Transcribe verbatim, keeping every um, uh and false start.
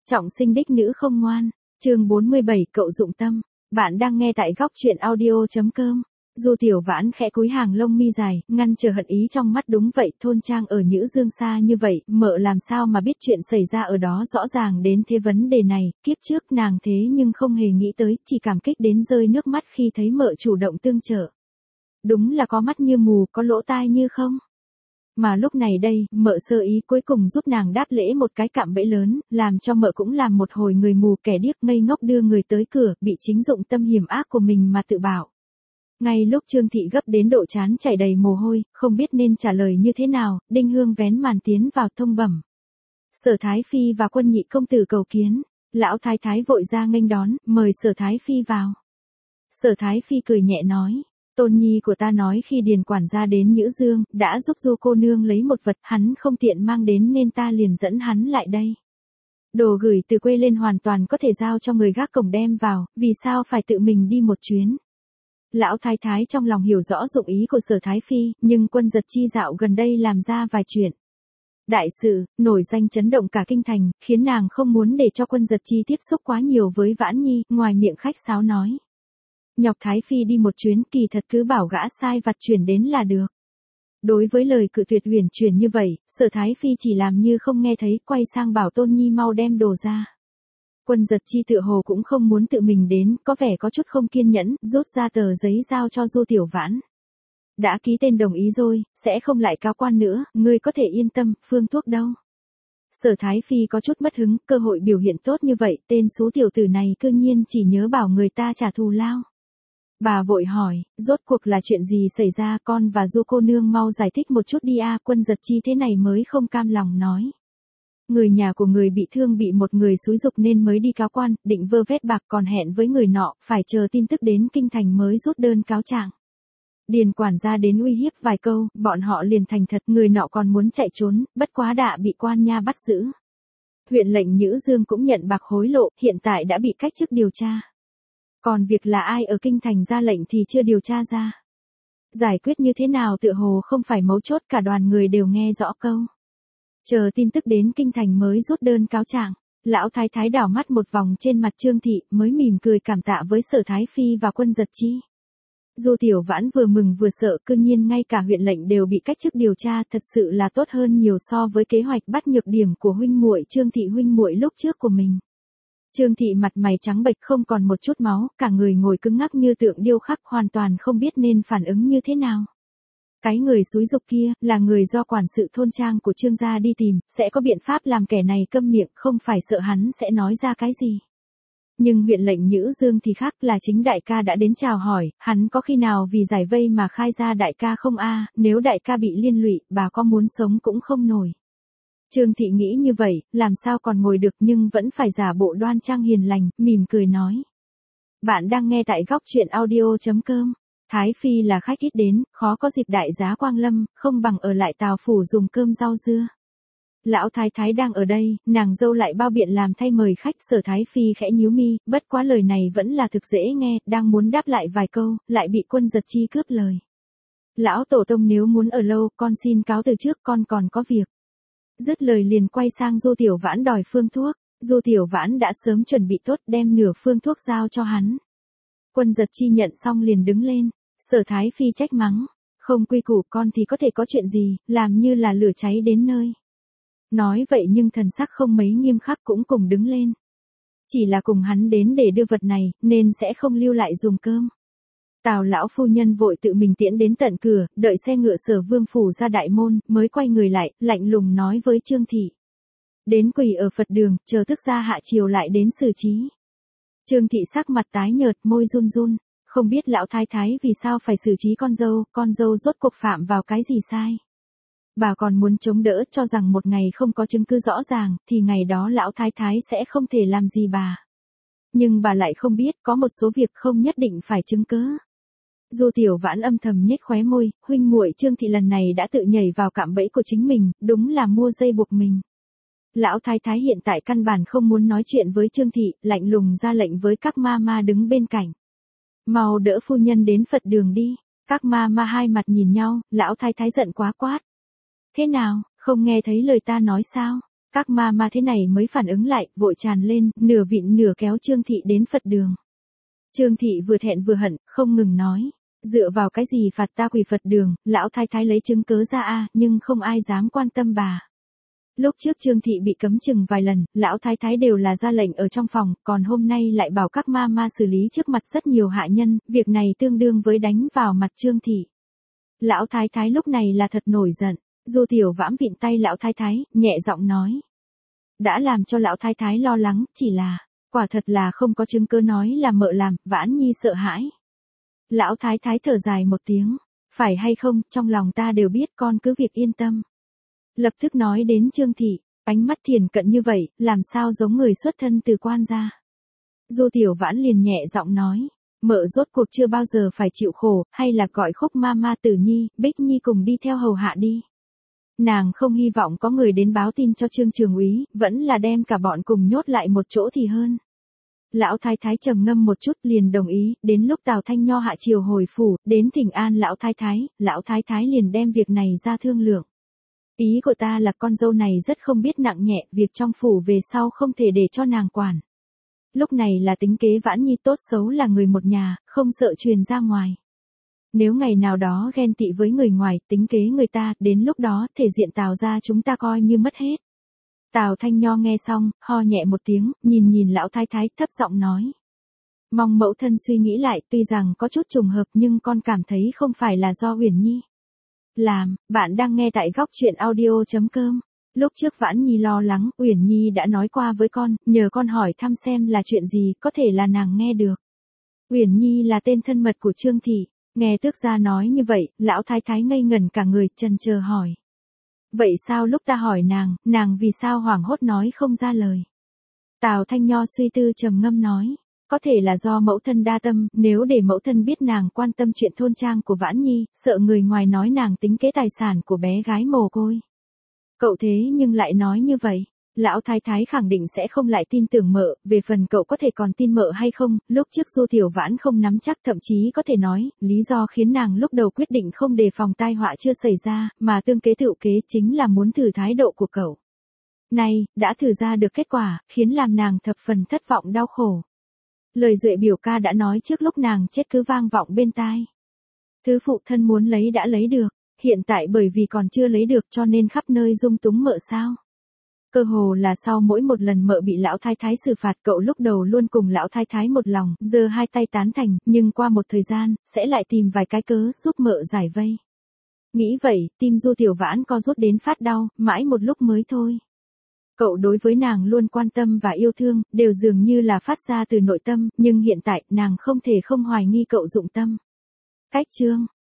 Trọng sinh đích nữ không ngoan, chương bốn mươi bảy cậu dụng tâm, bạn đang nghe tại góc truyện audio.com. Du Tiểu Vãn khẽ cúi hàng lông mi dài, ngăn chờ hận ý trong mắt. Đúng vậy, thôn trang ở Nhữ Dương xa như vậy, mợ làm sao mà biết chuyện xảy ra ở đó rõ ràng đến thế. Vấn đề này, kiếp trước nàng thế nhưng không hề nghĩ tới, chỉ cảm kích đến rơi nước mắt khi thấy mợ chủ động tương trợ. Đúng là có mắt như mù, có lỗ tai như không. Mà lúc này đây, mợ sơ ý cuối cùng giúp nàng đáp lễ một cái cạm bẫy lớn, làm cho mợ cũng làm một hồi người mù kẻ điếc ngây ngốc đưa người tới cửa, bị chính dụng tâm hiểm ác của mình mà tự bảo. Ngay lúc Trương Thị gấp đến độ trán chảy đầy mồ hôi, không biết nên trả lời như thế nào, Đinh Hương vén màn tiến vào thông bẩm. Sở Thái Phi và Quân Nhị công tử cầu kiến. Lão Thái Thái vội ra nghênh đón, mời Sở Thái Phi vào. Sở Thái Phi cười nhẹ nói. Tôn nhi của ta nói khi Điền quản gia đến Nhữ Dương, đã giúp Du cô nương lấy một vật hắn không tiện mang đến nên ta liền dẫn hắn lại đây. Đồ gửi từ quê lên hoàn toàn có thể giao cho người gác cổng đem vào, vì sao phải tự mình đi một chuyến. Lão Thái Thái trong lòng hiểu rõ dụng ý của Sở Thái Phi, nhưng Quân Giật Chi dạo gần đây làm ra vài chuyện. Đại sự, nổi danh chấn động cả kinh thành, khiến nàng không muốn để cho Quân Giật Chi tiếp xúc quá nhiều với Vãn Nhi, ngoài miệng khách sáo nói. Nhọc Thái Phi đi một chuyến, kỳ thật cứ bảo gã sai vặt chuyển đến là được. Đối với lời cự tuyệt huyền chuyển như vậy, Sở Thái Phi chỉ làm như không nghe thấy, quay sang bảo Tôn Nhi mau đem đồ ra. Quân Giật Chi tựa hồ cũng không muốn tự mình đến, có vẻ có chút không kiên nhẫn, rút ra tờ giấy giao cho Du Tiểu Vãn. Đã ký tên đồng ý rồi, sẽ không lại cáo quan nữa, ngươi có thể yên tâm, phương thuốc đâu. Sở Thái Phi có chút mất hứng, cơ hội biểu hiện tốt như vậy, tên xú tiểu tử này cư nhiên chỉ nhớ bảo người ta trả thù lao. Bà vội hỏi, rốt cuộc là chuyện gì xảy ra, con và Du cô nương mau giải thích một chút đi a. Quân Giật Chi thế này mới không cam lòng nói. Người nhà của người bị thương bị một người xúi giục nên mới đi cáo quan, định vơ vét bạc còn hẹn với người nọ, phải chờ tin tức đến kinh thành mới rút đơn cáo trạng. Điền quản gia đến uy hiếp vài câu, bọn họ liền thành thật, người nọ còn muốn chạy trốn, bất quá đã bị quan nha bắt giữ. Huyện lệnh Nhữ Dương cũng nhận bạc hối lộ, hiện tại đã bị cách chức điều tra. Còn việc là ai ở kinh thành ra lệnh thì chưa điều tra ra. Giải quyết như thế nào tựa hồ không phải mấu chốt, cả đoàn người đều nghe rõ câu. Chờ tin tức đến kinh thành mới rút đơn cáo trạng. Lão Thái Thái đảo mắt một vòng trên mặt Trương Thị, mới mỉm cười cảm tạ với Sở Thái Phi và Quân Giật Chi. Du Tiểu Vãn vừa mừng vừa sợ, cư nhiên ngay cả huyện lệnh đều bị cách chức điều tra, thật sự là tốt hơn nhiều so với kế hoạch bắt nhược điểm của huynh muội Trương Thị huynh muội lúc trước của mình. Trương Thị mặt mày trắng bệch không còn một chút máu, cả người ngồi cứng ngắc như tượng điêu khắc, hoàn toàn không biết nên phản ứng như thế nào. Cái người xúi giục kia, là người do quản sự thôn trang của Trương gia đi tìm, sẽ có biện pháp làm kẻ này câm miệng, không phải sợ hắn sẽ nói ra cái gì. Nhưng huyện lệnh Nhữ Dương thì khác, là chính đại ca đã đến chào hỏi, hắn có khi nào vì giải vây mà khai ra đại ca không a? Nếu đại ca bị liên lụy, bà có muốn sống cũng không nổi. Trương Thị nghĩ như vậy, làm sao còn ngồi được, nhưng vẫn phải giả bộ đoan trang hiền lành, mỉm cười nói. Bạn đang nghe tại góc truyện audio.com. Thái Phi là khách ít đến, khó có dịp đại giá quang lâm, không bằng ở lại Tào phủ dùng cơm rau dưa. Lão Thái Thái đang ở đây, nàng dâu lại bao biện làm thay mời khách. Sở Thái Phi khẽ nhíu mi, bất quá lời này vẫn là thực dễ nghe, đang muốn đáp lại vài câu, lại bị Quân Giật Chi cướp lời. Lão tổ tông nếu muốn ở lâu, con xin cáo từ trước, con còn có việc. Dứt lời liền quay sang Du Tiểu Vãn đòi phương thuốc. Du Tiểu Vãn đã sớm chuẩn bị tốt, đem nửa phương thuốc giao cho hắn. Quân Giật Chi nhận xong liền đứng lên. Sở Thái Phi trách mắng, không quy củ, con thì có thể có chuyện gì, làm như là lửa cháy đến nơi. Nói vậy nhưng thần sắc không mấy nghiêm khắc, cũng cùng đứng lên. Chỉ là cùng hắn đến để đưa vật này, nên sẽ không lưu lại dùng cơm. Tào lão phu nhân vội tự mình tiễn đến tận cửa, đợi xe ngựa Sở Vương phủ ra đại môn, mới quay người lại, lạnh lùng nói với Trương Thị. Đến quỳ ở Phật đường, chờ thức gia hạ triều lại đến xử trí. Trương Thị sắc mặt tái nhợt, môi run run. Không biết lão thái thái vì sao phải xử trí con dâu, con dâu rốt cuộc phạm vào cái gì sai. Bà còn muốn chống đỡ, cho rằng một ngày không có chứng cứ rõ ràng, thì ngày đó lão thái thái sẽ không thể làm gì bà. Nhưng bà lại không biết, có một số việc không nhất định phải chứng cứ. Du Tiểu Vãn âm thầm nhếch khóe môi, huynh muội Trương Thị lần này đã tự nhảy vào cạm bẫy của chính mình, đúng là mua dây buộc mình. Lão thái thái hiện tại căn bản không muốn nói chuyện với Trương Thị, lạnh lùng ra lệnh với các ma ma đứng bên cạnh. Mau đỡ phu nhân đến Phật đường đi. Các ma ma hai mặt nhìn nhau, lão thái thái giận quá quát. Thế nào, không nghe thấy lời ta nói sao? Các ma ma thế này mới phản ứng lại, vội tràn lên, nửa vịn nửa kéo Trương Thị đến Phật đường. Trương Thị vừa thẹn vừa hận, không ngừng nói, dựa vào cái gì phạt ta quỳ Phật đường, lão thái thái lấy chứng cớ ra a, nhưng không ai dám quan tâm bà. Lúc trước Trương Thị bị cấm chừng vài lần, lão thái thái đều là ra lệnh ở trong phòng, còn hôm nay lại bảo các ma ma xử lý trước mặt rất nhiều hạ nhân, việc này tương đương với đánh vào mặt Trương Thị. Lão thái thái lúc này là thật nổi giận, Du Tiểu Vãn vịn tay lão thái thái, nhẹ giọng nói. Đã làm cho lão thái thái lo lắng, chỉ là, quả thật là không có chứng cứ nói là mợ làm, Vãn Nhi sợ hãi. Lão thái thái thở dài một tiếng, phải hay không, trong lòng ta đều biết, con cứ việc yên tâm. Lập tức nói đến Trương Thị, ánh mắt thiền cận như vậy, làm sao giống người xuất thân từ quan gia. Du Tiểu Vãn liền nhẹ giọng nói, mợ rốt cuộc chưa bao giờ phải chịu khổ, hay là gọi Khúc ma ma Tử Nhi, Bích Nhi cùng đi theo hầu hạ đi. Nàng không hy vọng có người đến báo tin cho Trương Trường úy, vẫn là đem cả bọn cùng nhốt lại một chỗ thì hơn. Lão thái thái trầm ngâm một chút liền đồng ý, đến lúc Tào Thanh Nho hạ triều hồi phủ, đến thỉnh an lão thái thái, lão thái thái liền đem việc này ra thương lượng. Ý của ta là con dâu này rất không biết nặng nhẹ, việc trong phủ về sau không thể để cho nàng quản. Lúc này là tính kế Vãn Nhi tốt xấu là người một nhà, không sợ truyền ra ngoài. Nếu ngày nào đó ghen tị với người ngoài, tính kế người ta, đến lúc đó, thể diện Tào gia chúng ta coi như mất hết. Tào Thanh Nho nghe xong, ho nhẹ một tiếng, nhìn nhìn lão thái thái, thấp giọng nói. Mong mẫu thân suy nghĩ lại, tuy rằng có chút trùng hợp nhưng con cảm thấy không phải là do Uyển Nhi làm. Bạn đang nghe tại góc truyện audio chấm com. Lúc trước Vãn Nhi lo lắng, Uyển Nhi đã nói qua với con, nhờ con hỏi thăm xem là chuyện gì, có thể là nàng nghe được. Uyển Nhi là tên thân mật của Trương Thị. Nghe tước gia nói như vậy, lão thái thái ngây ngẩn cả người, chần chờ hỏi. Vậy sao lúc ta hỏi nàng, nàng vì sao hoảng hốt nói không ra lời? Tào Thanh Nho suy tư trầm ngâm nói. Có thể là do mẫu thân đa tâm, nếu để mẫu thân biết nàng quan tâm chuyện thôn trang của Vãn Nhi, sợ người ngoài nói nàng tính kế tài sản của bé gái mồ côi. Cậu thế nhưng lại nói như vậy. Lão thái thái khẳng định sẽ không lại tin tưởng mợ, về phần cậu có thể còn tin mợ hay không, lúc trước Du Tiểu Vãn không nắm chắc, thậm chí có thể nói, lý do khiến nàng lúc đầu quyết định không đề phòng tai họa chưa xảy ra, mà tương kế tựu kế chính là muốn thử thái độ của cậu. Này, đã thử ra được kết quả, khiến làm nàng thập phần thất vọng đau khổ. Lời Duệ biểu ca đã nói trước lúc nàng chết cứ vang vọng bên tai. Thứ phụ thân muốn lấy đã lấy được, hiện tại bởi vì còn chưa lấy được cho nên khắp nơi dung túng mợ sao. Cơ hồ là sau mỗi một lần mợ bị lão thái thái xử phạt, cậu lúc đầu luôn cùng lão thái thái một lòng, giơ hai tay tán thành, nhưng qua một thời gian, sẽ lại tìm vài cái cớ giúp mợ giải vây. Nghĩ vậy, tim Du Tiểu Vãn co rút đến phát đau, mãi một lúc mới thôi. Cậu đối với nàng luôn quan tâm và yêu thương, đều dường như là phát ra từ nội tâm, nhưng hiện tại, nàng không thể không hoài nghi cậu dụng tâm. Cách chương